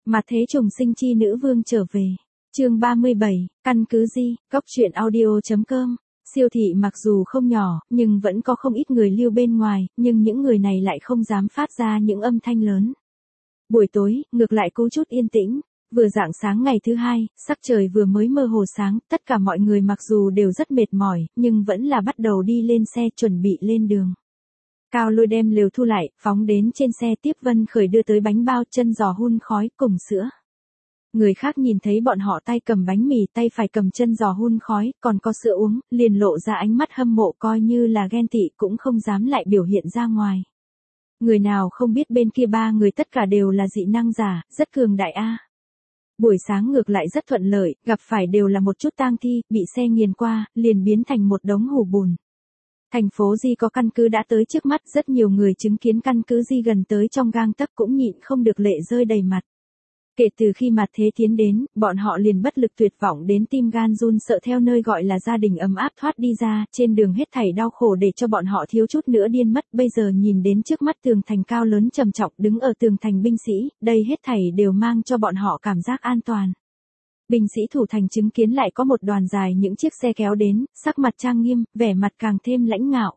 Mà thế trùng sinh chi nữ vương trở về. Chương 37, căn cứ Di, Cốc truyện audio.com. Siêu thị mặc dù không nhỏ, nhưng vẫn có không ít người lưu bên ngoài, nhưng những người này lại không dám phát ra những âm thanh lớn. Buổi tối, ngược lại có chút yên tĩnh. Vừa rạng sáng ngày thứ hai, sắc trời vừa mới mơ hồ sáng, tất cả mọi người mặc dù đều rất mệt mỏi, nhưng vẫn là bắt đầu đi lên xe chuẩn bị lên đường. Cao Lôi đem lều thu lại, phóng đến trên xe tiếp Vân Khởi đưa tới bánh bao, chân giò hun khói cùng sữa. Người khác nhìn thấy bọn họ tay cầm bánh mì, tay phải cầm chân giò hun khói, còn có sữa uống, liền lộ ra ánh mắt hâm mộ, coi như là ghen tị cũng không dám lại biểu hiện ra ngoài. Người nào không biết bên kia ba người tất cả đều là dị năng giả, rất cường đại a. Buổi sáng ngược lại rất thuận lợi, gặp phải đều là một chút tang thi, bị xe nghiền qua, liền biến thành một đống hủ bùn. Thành phố Di có căn cứ đã tới trước mắt, rất nhiều người chứng kiến căn cứ Di gần tới trong gang tấc cũng nhịn không được lệ rơi đầy mặt. Kể từ khi mặt thế tiến đến, bọn họ liền bất lực tuyệt vọng đến tim gan run sợ theo nơi gọi là gia đình ấm áp thoát đi ra, trên đường hết thảy đau khổ để cho bọn họ thiếu chút nữa điên mất, bây giờ nhìn đến trước mắt tường thành cao lớn trầm trọng đứng ở tường thành binh sĩ, đây hết thảy đều mang cho bọn họ cảm giác an toàn. Binh sĩ thủ thành chứng kiến lại có một đoàn dài những chiếc xe kéo đến, sắc mặt trang nghiêm, vẻ mặt càng thêm lãnh ngạo.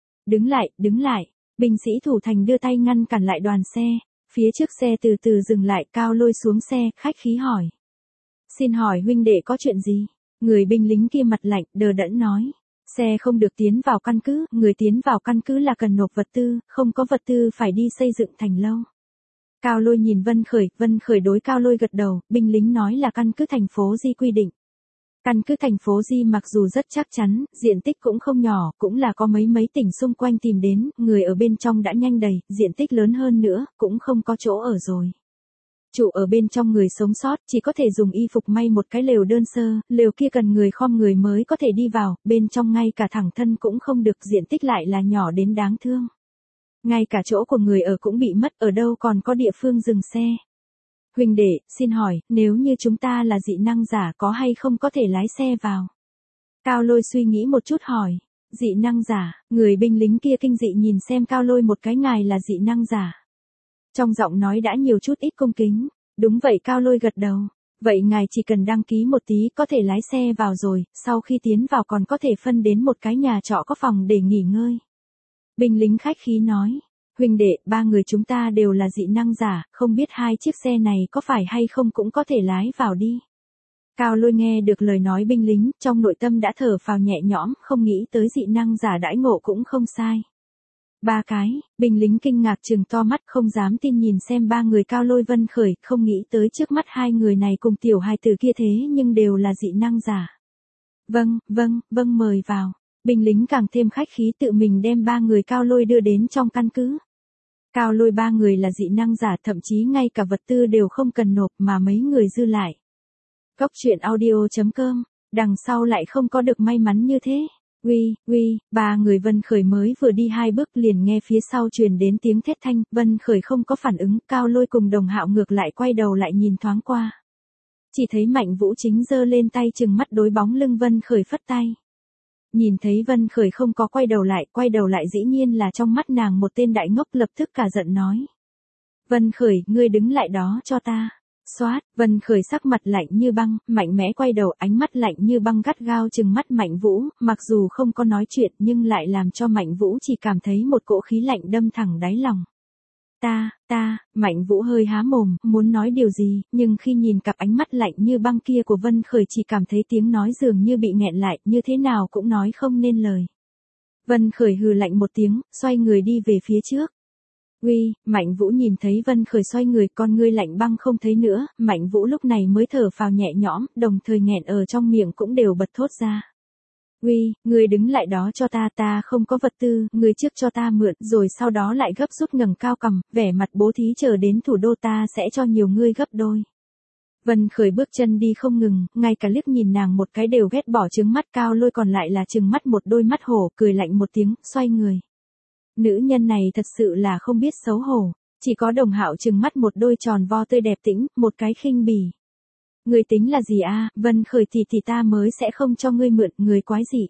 Đứng lại, binh sĩ thủ thành đưa tay ngăn cản lại đoàn xe. Phía trước xe từ từ dừng lại, Cao Lôi xuống xe, khách khí hỏi. Xin hỏi huynh đệ có chuyện gì? Người binh lính kia mặt lạnh, đờ đẫn nói. Xe không được tiến vào căn cứ, người tiến vào căn cứ là cần nộp vật tư, không có vật tư phải đi xây dựng thành lâu. Cao Lôi nhìn Vân Khởi đối Cao Lôi gật đầu, binh lính nói là căn cứ thành phố Di quy định. Căn cứ thành phố Di mặc dù rất chắc chắn, diện tích cũng không nhỏ, cũng là có mấy tỉnh xung quanh tìm đến, người ở bên trong đã nhanh đầy, diện tích lớn hơn nữa, cũng không có chỗ ở rồi. Trụ ở bên trong người sống sót, chỉ có thể dùng y phục may một cái lều đơn sơ, lều kia cần người khom người mới có thể đi vào, bên trong ngay cả thẳng thân cũng không được, diện tích lại là nhỏ đến đáng thương. Ngay cả chỗ của người ở cũng bị mất, ở đâu còn có địa phương dừng xe. Huynh đệ, xin hỏi, nếu như chúng ta là dị năng giả có hay không có thể lái xe vào? Cao Lôi suy nghĩ một chút hỏi. Dị năng giả, người binh lính kia kinh dị nhìn xem Cao Lôi một cái, ngài là dị năng giả. Trong giọng nói đã nhiều chút ít cung kính. Đúng vậy, Cao Lôi gật đầu. Vậy ngài chỉ cần đăng ký một tí có thể lái xe vào rồi, sau khi tiến vào còn có thể phân đến một cái nhà trọ có phòng để nghỉ ngơi. Binh lính khách khí nói. Huynh đệ, ba người chúng ta đều là dị năng giả, không biết hai chiếc xe này có phải hay không cũng có thể lái vào đi. Cao Lôi nghe được lời nói binh lính, trong nội tâm đã thở phào nhẹ nhõm, không nghĩ tới dị năng giả đãi ngộ cũng không sai. Ba cái, binh lính kinh ngạc trừng to mắt không dám tin nhìn xem ba người Cao Lôi Vân Khởi, không nghĩ tới trước mắt hai người này cùng tiểu hài tử kia thế nhưng đều là dị năng giả. Vâng, mời vào. Binh lính càng thêm khách khí tự mình đem ba người Cao Lôi đưa đến trong căn cứ. Cao Lôi ba người là dị năng giả, thậm chí ngay cả vật tư đều không cần nộp mà mấy người dư lại. Cốc truyện audio.com, đằng sau lại không có được may mắn như thế. Ba người Vân Khởi mới vừa đi hai bước liền nghe phía sau truyền đến tiếng thét thanh, Vân Khởi không có phản ứng, Cao Lôi cùng Đồng Hạo ngược lại quay đầu lại nhìn thoáng qua. Chỉ thấy Mạnh Vũ chính giơ lên tay chừng mắt đối bóng lưng Vân Khởi phất tay. Nhìn thấy Vân Khởi không có quay đầu lại dĩ nhiên là trong mắt nàng một tên đại ngốc, lập tức cả giận nói. Vân Khởi, ngươi đứng lại đó cho ta. Xoát, Vân Khởi sắc mặt lạnh như băng, mạnh mẽ quay đầu, ánh mắt lạnh như băng gắt gao trừng mắt Mạnh Vũ, mặc dù không có nói chuyện nhưng lại làm cho Mạnh Vũ chỉ cảm thấy một cỗ khí lạnh đâm thẳng đáy lòng. Mạnh Vũ hơi há mồm, muốn nói điều gì, nhưng khi nhìn cặp ánh mắt lạnh như băng kia của Vân Khởi chỉ cảm thấy tiếng nói dường như bị nghẹn lại, như thế nào cũng nói không nên lời. Vân Khởi hừ lạnh một tiếng, xoay người đi về phía trước. Mạnh Vũ nhìn thấy Vân Khởi xoay người, con ngươi lạnh băng không thấy nữa, Mạnh Vũ lúc này mới thở phào nhẹ nhõm, đồng thời nghẹn ở trong miệng cũng đều bật thốt ra. Ngươi đứng lại đó cho ta không có vật tư, ngươi trước cho ta mượn, rồi sau đó lại gấp rút ngẩng cao cằm, vẻ mặt bố thí chờ đến thủ đô ta sẽ cho nhiều ngươi gấp đôi. Vân Khởi bước chân đi không ngừng, ngay cả liếc nhìn nàng một cái đều ghét bỏ, trừng mắt. Cao Lôi còn lại là trừng mắt một đôi mắt hổ, cười lạnh một tiếng, xoay người. Nữ nhân này thật sự là không biết xấu hổ, chỉ có Đồng Hạo trừng mắt một đôi tròn vo tươi đẹp tĩnh, một cái khinh bỉ. Ngươi tính là gì a? Vân Khởi thì ta mới sẽ không cho ngươi mượn, người quái gì?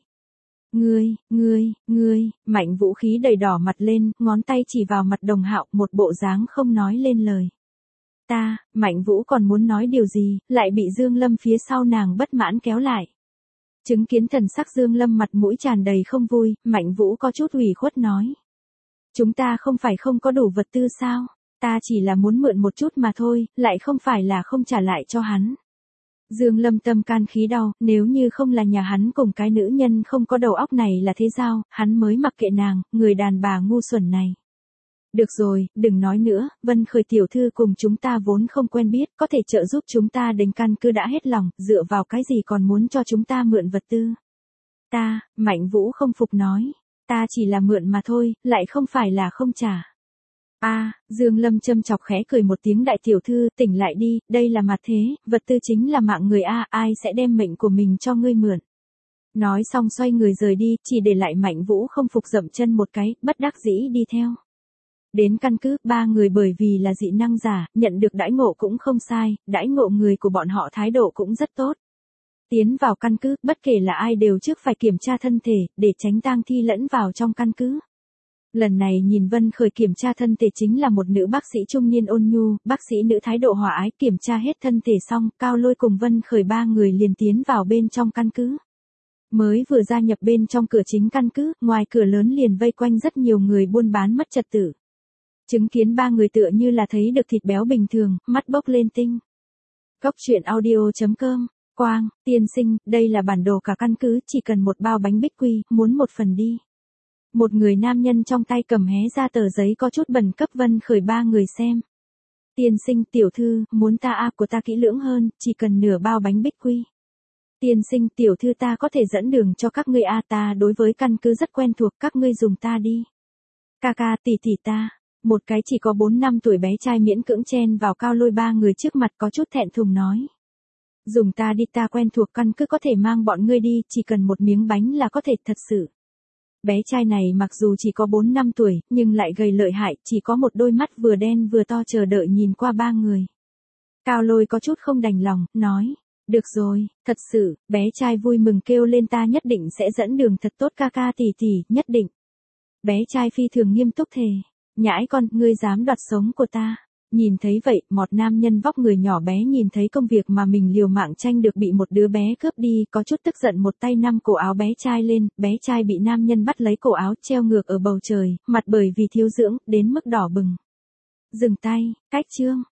Ngươi, Mạnh Vũ khí đầy đỏ mặt lên, ngón tay chỉ vào mặt Đồng Hạo, một bộ dáng không nói lên lời. Mạnh Vũ còn muốn nói điều gì, lại bị Dương Lâm phía sau nàng bất mãn kéo lại. Chứng kiến thần sắc Dương Lâm mặt mũi tràn đầy không vui, Mạnh Vũ có chút ủy khuất nói. Chúng ta không phải không có đủ vật tư sao? Ta chỉ là muốn mượn một chút mà thôi, lại không phải là không trả lại cho hắn. Dương Lâm tâm can khí đau, nếu như không là nhà hắn cùng cái nữ nhân không có đầu óc này là thế sao, hắn mới mặc kệ nàng, người đàn bà ngu xuẩn này. Được rồi, đừng nói nữa, Vân Khởi tiểu thư cùng chúng ta vốn không quen biết, có thể trợ giúp chúng ta đến căn cứ đã hết lòng, dựa vào cái gì còn muốn cho chúng ta mượn vật tư. Mạnh Vũ không phục nói, ta chỉ là mượn mà thôi, lại không phải là không trả. Dương Lâm châm chọc khẽ cười một tiếng, đại tiểu thư, tỉnh lại đi, đây là mặt thế, vật tư chính là mạng người ai sẽ đem mệnh của mình cho ngươi mượn. Nói xong xoay người rời đi, chỉ để lại Mạnh Vũ không phục dậm chân một cái, bất đắc dĩ đi theo. Đến căn cứ, ba người bởi vì là dị năng giả, nhận được đãi ngộ cũng không sai, đãi ngộ người của bọn họ thái độ cũng rất tốt. Tiến vào căn cứ, bất kể là ai đều trước phải kiểm tra thân thể, để tránh tang thi lẫn vào trong căn cứ. Lần này nhìn Vân Khởi kiểm tra thân thể chính là một nữ bác sĩ trung niên ôn nhu, bác sĩ nữ thái độ hòa ái, kiểm tra hết thân thể xong, Cao Lôi cùng Vân Khởi ba người liền tiến vào bên trong căn cứ. Mới vừa gia nhập bên trong cửa chính căn cứ, ngoài cửa lớn liền vây quanh rất nhiều người buôn bán mất trật tự. Chứng kiến ba người tựa như là thấy được thịt béo bình thường, mắt bốc lên tinh. Góc truyện audio.com, Quang, tiên sinh, đây là bản đồ cả căn cứ, chỉ cần một bao bánh bích quy, muốn một phần đi. Một người nam nhân trong tay cầm hé ra tờ giấy có chút bẩn cấp Vân Khởi ba người xem. Tiên sinh, tiểu thư, muốn ta của ta kỹ lưỡng hơn, chỉ cần nửa bao bánh bích quy. Tiên sinh, tiểu thư, ta có thể dẫn đường cho các ngươi ta đối với căn cứ rất quen thuộc, các ngươi dùng ta đi. Ca tỷ ta. Một cái chỉ có 4 năm tuổi bé trai miễn cưỡng chen vào Cao Lôi ba người trước mặt, có chút thẹn thùng nói. Dùng ta đi, ta quen thuộc căn cứ, có thể mang bọn ngươi đi, chỉ cần một miếng bánh là có thể, thật sự. Bé trai này mặc dù chỉ có 4 năm tuổi, nhưng lại gầy lợi hại, chỉ có một đôi mắt vừa đen vừa to chờ đợi nhìn qua ba người. Cao Lôi có chút không đành lòng, nói. Được rồi, thật sự, bé trai vui mừng kêu lên, ta nhất định sẽ dẫn đường thật tốt ca tỷ, nhất định. Bé trai phi thường nghiêm túc thề. Nhãi con, ngươi dám đoạt sống của ta. Nhìn thấy vậy, một nam nhân vóc người nhỏ bé nhìn thấy công việc mà mình liều mạng tranh được bị một đứa bé cướp đi, có chút tức giận một tay nắm cổ áo bé trai lên, bé trai bị nam nhân bắt lấy cổ áo treo ngược ở bầu trời, mặt bởi vì thiếu dưỡng, đến mức đỏ bừng. Dừng tay, cách chương.